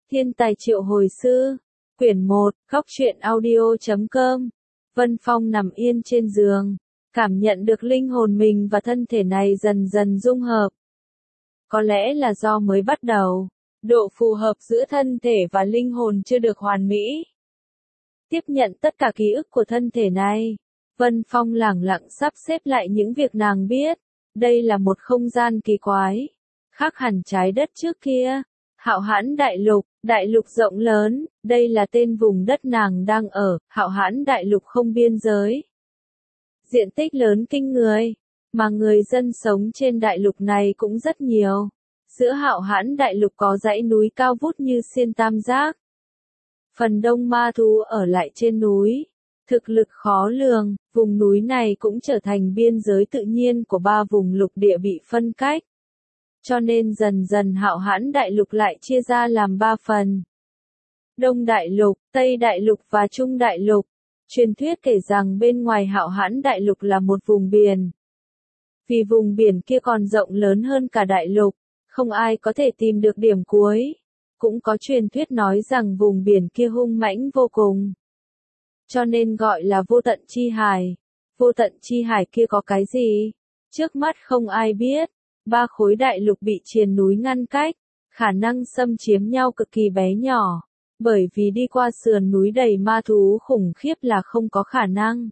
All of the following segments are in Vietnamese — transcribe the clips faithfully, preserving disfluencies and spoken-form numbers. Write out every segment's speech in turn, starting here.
Thiên tài triệu hồi sư. Quyển một, góc truyện audio chấm com. Vân Phong nằm yên trên giường, cảm nhận được linh hồn mình và thân thể này dần dần dung hợp. Có lẽ là do mới bắt đầu, độ phù hợp giữa thân thể và linh hồn chưa được hoàn mỹ. Tiếp nhận tất cả ký ức của thân thể này, Vân Phong lẳng lặng sắp xếp lại những việc nàng biết. Đây là một không gian kỳ quái, khác hẳn trái đất trước kia. Hạo Hãn Đại Lục, đại lục rộng lớn, đây là tên vùng đất nàng đang ở, Hạo Hãn Đại Lục không biên giới. Diện tích lớn kinh người, mà người dân sống trên đại lục này cũng rất nhiều. Giữa Hạo Hãn Đại Lục có dãy núi cao vút như xiên tam giác. Phần đông ma thú ở lại trên núi, thực lực khó lường, vùng núi này cũng trở thành biên giới tự nhiên của ba vùng lục địa bị phân cách. Cho nên dần dần Hạo Hãn Đại Lục lại chia ra làm ba phần. Đông Đại Lục, Tây Đại Lục và Trung Đại Lục. Truyền thuyết kể rằng bên ngoài Hạo Hãn Đại Lục là một vùng biển. Vì vùng biển kia còn rộng lớn hơn cả đại lục, không ai có thể tìm được điểm cuối. Cũng có truyền thuyết nói rằng vùng biển kia hung mãnh vô cùng, cho nên gọi là vô tận chi hải. Vô tận chi hải kia có cái gì? Trước mắt không ai biết. Ba khối đại lục bị triền núi ngăn cách, khả năng xâm chiếm nhau cực kỳ bé nhỏ, bởi vì đi qua sườn núi đầy ma thú khủng khiếp là không có khả năng.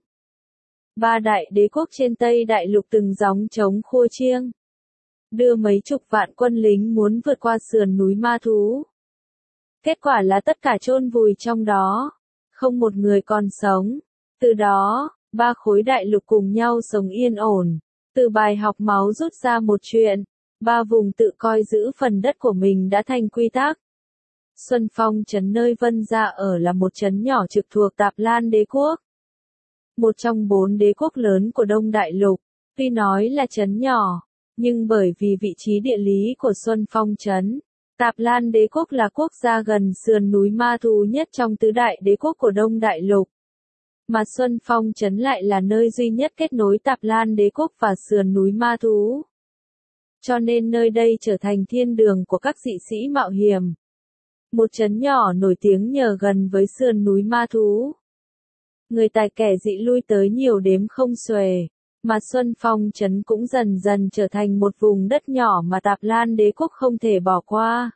Ba đại đế quốc trên Tây Đại Lục từng gióng trống khua chiêng, đưa mấy chục vạn quân lính muốn vượt qua sườn núi ma thú. Kết quả là tất cả chôn vùi trong đó, không một người còn sống. Từ đó, ba khối đại lục cùng nhau sống yên ổn. Từ bài học máu rút ra một chuyện, ba vùng tự coi giữ phần đất của mình đã thành quy tắc. Xuân Phong trấn nơi Vân Gia ở là một trấn nhỏ trực thuộc Tạp Lan Đế quốc, một trong bốn đế quốc lớn của Đông Đại Lục. Tuy nói là trấn nhỏ, nhưng bởi vì vị trí địa lý của Xuân Phong trấn, Tạp Lan Đế quốc là quốc gia gần sườn núi ma thú nhất trong tứ đại đế quốc của Đông Đại Lục. Mà Xuân Phong trấn lại là nơi duy nhất kết nối Tạp Lan Đế quốc và sườn núi ma thú. Cho nên nơi đây trở thành thiên đường của các dị sĩ mạo hiểm. Một trấn nhỏ nổi tiếng nhờ gần với sườn núi ma thú. Người tài kẻ dị lui tới nhiều đếm không xuể, mà Xuân Phong trấn cũng dần dần trở thành một vùng đất nhỏ mà Tạp Lan Đế quốc không thể bỏ qua.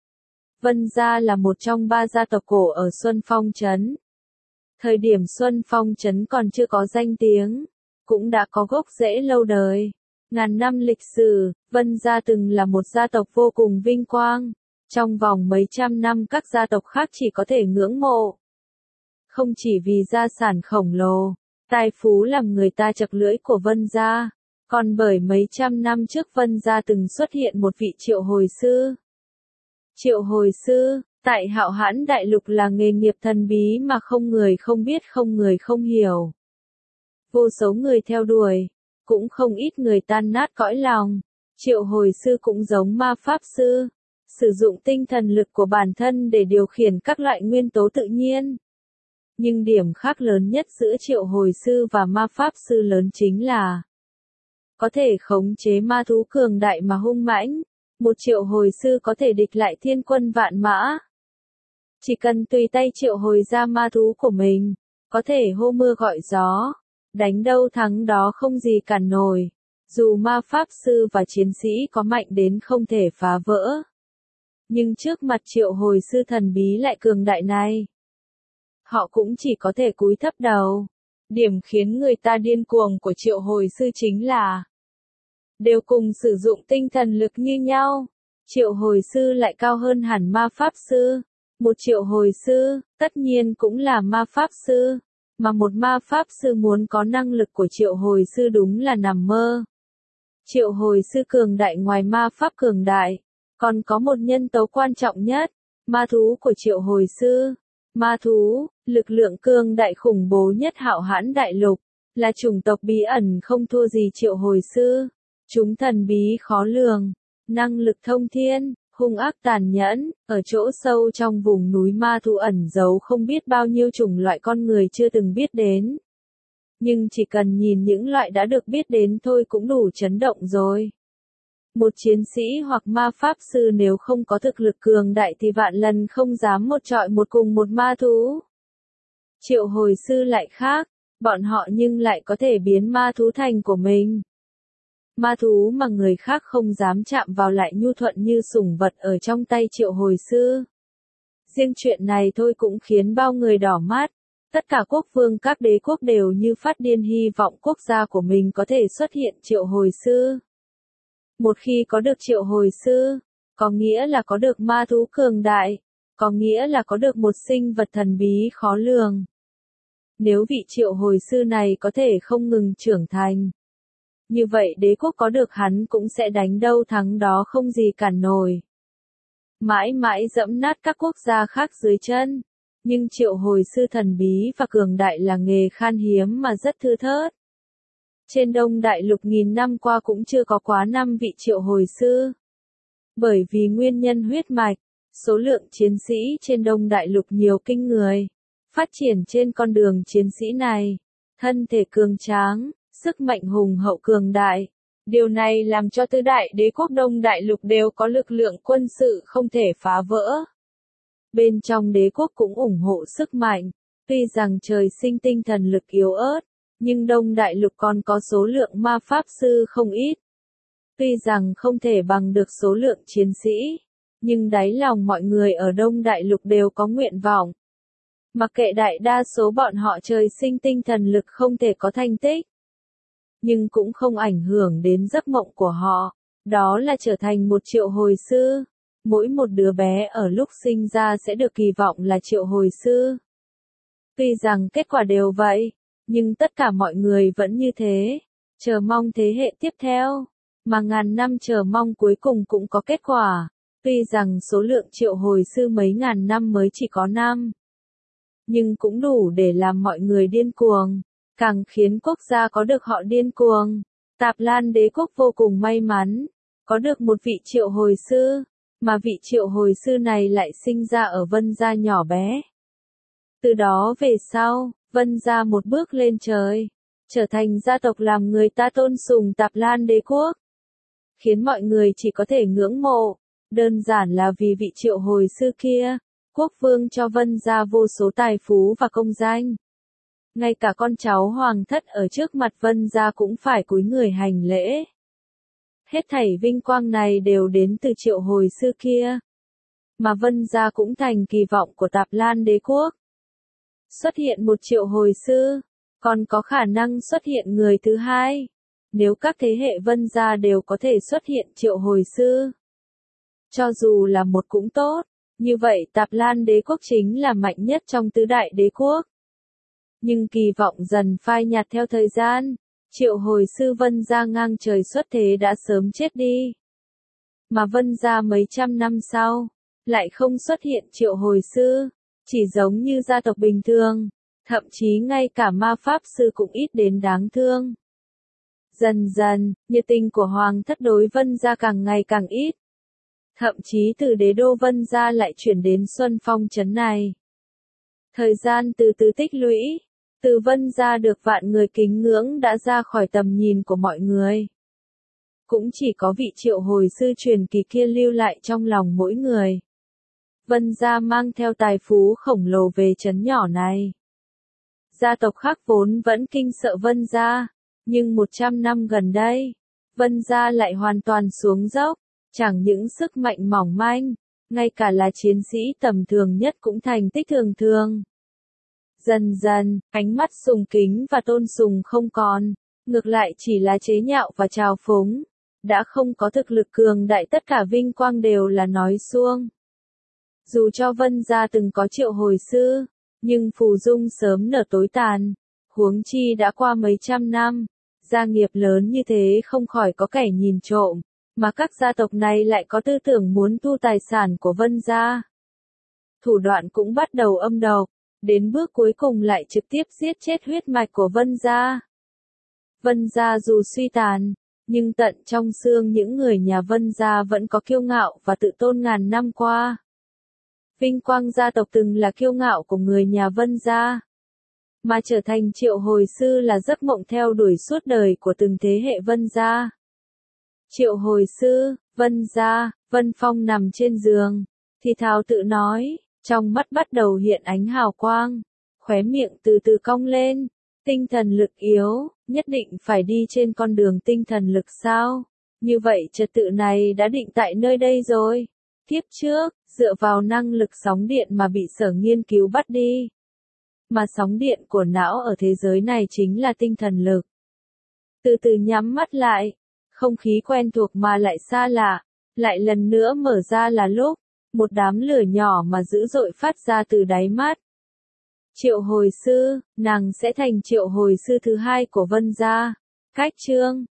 Vân Gia là một trong ba gia tộc cổ ở Xuân Phong trấn. Thời điểm Xuân Phong trấn còn chưa có danh tiếng, cũng đã có gốc rễ lâu đời. Ngàn năm lịch sử, Vân Gia từng là một gia tộc vô cùng vinh quang. Trong vòng mấy trăm năm các gia tộc khác chỉ có thể ngưỡng mộ. Không chỉ vì gia sản khổng lồ, tài phú làm người ta chật lưỡi của Vân Gia, còn bởi mấy trăm năm trước Vân Gia từng xuất hiện một vị triệu hồi sư. Triệu hồi sư, tại Hạo Hãn Đại Lục là nghề nghiệp thần bí mà không người không biết không người không hiểu. Vô số người theo đuổi, cũng không ít người tan nát cõi lòng. Triệu hồi sư cũng giống ma pháp sư, sử dụng tinh thần lực của bản thân để điều khiển các loại nguyên tố tự nhiên. Nhưng điểm khác lớn nhất giữa triệu hồi sư và ma pháp sư lớn chính là có thể khống chế ma thú cường đại mà hung mãnh. Một triệu hồi sư có thể địch lại thiên quân vạn mã. Chỉ cần tùy tay triệu hồi ra ma thú của mình, có thể hô mưa gọi gió, đánh đâu thắng đó không gì cản nổi. Dù ma pháp sư và chiến sĩ có mạnh đến không thể phá vỡ, nhưng trước mặt triệu hồi sư thần bí lại cường đại này, họ cũng chỉ có thể cúi thấp đầu. Điểm khiến người ta điên cuồng của triệu hồi sư chính là đều cùng sử dụng tinh thần lực như nhau. Triệu hồi sư lại cao hơn hẳn ma pháp sư. Một triệu hồi sư, tất nhiên cũng là ma pháp sư. Mà một ma pháp sư muốn có năng lực của triệu hồi sư đúng là nằm mơ. Triệu hồi sư cường đại ngoài ma pháp cường đại, còn có một nhân tố quan trọng nhất, ma thú của triệu hồi sư. Ma thú, lực lượng cường đại khủng bố nhất Hạo Hãn Đại Lục, là chủng tộc bí ẩn không thua gì triệu hồi sư. Chúng thần bí khó lường, năng lực thông thiên, hung ác tàn nhẫn, ở chỗ sâu trong vùng núi ma thú ẩn giấu không biết bao nhiêu chủng loại con người chưa từng biết đến. Nhưng chỉ cần nhìn những loại đã được biết đến thôi cũng đủ chấn động rồi. Một chiến sĩ hoặc ma pháp sư nếu không có thực lực cường đại thì vạn lần không dám một trọi một cùng một ma thú. Triệu hồi sư lại khác, bọn họ nhưng lại có thể biến ma thú thành của mình. Ma thú mà người khác không dám chạm vào lại nhu thuận như sủng vật ở trong tay triệu hồi sư. Riêng chuyện này thôi cũng khiến bao người đỏ mắt. Tất cả quốc vương các đế quốc đều như phát điên hy vọng quốc gia của mình có thể xuất hiện triệu hồi sư. Một khi có được triệu hồi sư, có nghĩa là có được ma thú cường đại, có nghĩa là có được một sinh vật thần bí khó lường. Nếu vị triệu hồi sư này có thể không ngừng trưởng thành, như vậy đế quốc có được hắn cũng sẽ đánh đâu thắng đó không gì cản nổi. Mãi mãi dẫm nát các quốc gia khác dưới chân. Nhưng triệu hồi sư thần bí và cường đại là nghề khan hiếm mà rất thưa thớt. Trên Đông Đại Lục nghìn năm qua cũng chưa có quá năm vị triệu hồi sư. Bởi vì nguyên nhân huyết mạch, số lượng chiến sĩ trên Đông Đại Lục nhiều kinh người. Phát triển trên con đường chiến sĩ này, thân thể cường tráng, sức mạnh hùng hậu cường đại. Điều này làm cho tứ đại đế quốc Đông Đại Lục đều có lực lượng quân sự không thể phá vỡ. Bên trong đế quốc cũng ủng hộ sức mạnh, tuy rằng trời sinh tinh thần lực yếu ớt, nhưng Đông Đại Lục còn có số lượng ma pháp sư không ít. Tuy rằng không thể bằng được số lượng chiến sĩ, nhưng đáy lòng mọi người ở Đông Đại Lục đều có nguyện vọng. Mặc kệ đại đa số bọn họ trời sinh tinh thần lực không thể có thành tích, nhưng cũng không ảnh hưởng đến giấc mộng của họ, đó là trở thành một triệu hồi sư. Mỗi một đứa bé ở lúc sinh ra sẽ được kỳ vọng là triệu hồi sư. Tuy rằng kết quả đều vậy, nhưng tất cả mọi người vẫn như thế, chờ mong thế hệ tiếp theo, mà ngàn năm chờ mong cuối cùng cũng có kết quả. Tuy rằng số lượng triệu hồi sư mấy ngàn năm mới chỉ có năm, nhưng cũng đủ để làm mọi người điên cuồng, càng khiến quốc gia có được họ điên cuồng. Tạp Lan đế quốc vô cùng may mắn, có được một vị triệu hồi sư. Mà vị triệu hồi sư này lại sinh ra ở Vân Gia nhỏ bé. Từ đó về sau, Vân Gia một bước lên trời, trở thành gia tộc làm người ta tôn sùng Tạp Lan đế quốc. Khiến mọi người chỉ có thể ngưỡng mộ, đơn giản là vì vị triệu hồi sư kia, quốc vương cho Vân Gia vô số tài phú và công danh. Ngay cả con cháu hoàng thất ở trước mặt Vân Gia cũng phải cúi người hành lễ. Hết thảy vinh quang này đều đến từ triệu hồi sư kia. Mà Vân Gia cũng thành kỳ vọng của Tạp Lan đế quốc. Xuất hiện một triệu hồi sư, còn có khả năng xuất hiện người thứ hai. Nếu các thế hệ Vân Gia đều có thể xuất hiện triệu hồi sư, cho dù là một cũng tốt, như vậy Tạp Lan đế quốc chính là mạnh nhất trong tứ đại đế quốc. Nhưng kỳ vọng dần phai nhạt theo thời gian. Triệu hồi sư Vân Gia ngang trời xuất thế đã sớm chết đi. Mà Vân Gia mấy trăm năm sau, lại không xuất hiện triệu hồi sư, chỉ giống như gia tộc bình thường, thậm chí ngay cả ma pháp sư cũng ít đến đáng thương. Dần dần, nhiệt tình của Hoàng thất đối Vân Gia càng ngày càng ít. Thậm chí từ đế đô Vân Gia lại chuyển đến Xuân Phong trấn này. Thời gian từ từ tích lũy. Từ Vân Gia được vạn người kính ngưỡng đã ra khỏi tầm nhìn của mọi người. Cũng chỉ có vị triệu hồi sư truyền kỳ kia lưu lại trong lòng mỗi người. Vân Gia mang theo tài phú khổng lồ về trấn nhỏ này. Gia tộc khác vốn vẫn kinh sợ Vân Gia, nhưng một trăm năm gần đây, Vân Gia lại hoàn toàn xuống dốc, chẳng những sức mạnh mỏng manh, ngay cả là chiến sĩ tầm thường nhất cũng thành tích thường thường. Dần dần, ánh mắt sùng kính và tôn sùng không còn, ngược lại chỉ là chế nhạo và trào phúng. Đã không có thực lực cường đại, tất cả vinh quang đều là nói suông. Dù cho Vân Gia từng có triệu hồi sư, nhưng phù dung sớm nở tối tàn. Huống chi đã qua mấy trăm năm, gia nghiệp lớn như thế không khỏi có kẻ nhìn trộm, mà các gia tộc này lại có tư tưởng muốn thu tài sản của Vân Gia. Thủ đoạn cũng bắt đầu âm độc. Đến bước cuối cùng lại trực tiếp giết chết huyết mạch của Vân Gia. Vân Gia dù suy tàn, nhưng tận trong xương những người nhà Vân Gia vẫn có kiêu ngạo và tự tôn ngàn năm qua. Vinh quang gia tộc từng là kiêu ngạo của người nhà Vân Gia, mà trở thành triệu hồi sư là giấc mộng theo đuổi suốt đời của từng thế hệ Vân Gia. Triệu hồi sư, Vân gia, Vân Phong nằm trên giường, thì thào tự nói, trong mắt bắt đầu hiện ánh hào quang, khóe miệng từ từ cong lên, tinh thần lực yếu, nhất định phải đi trên con đường tinh thần lực sao? Như vậy trật tự này đã định tại nơi đây rồi. Kiếp trước, dựa vào năng lực sóng điện mà bị Sở nghiên cứu bắt đi. Mà sóng điện của não ở thế giới này chính là tinh thần lực. Từ từ nhắm mắt lại, không khí quen thuộc mà lại xa lạ, lại lần nữa mở ra là lúc, một đám lửa nhỏ mà dữ dội phát ra từ đáy mắt. Triệu hồi sư, nàng sẽ thành triệu hồi sư thứ hai của Vân gia. Cách chương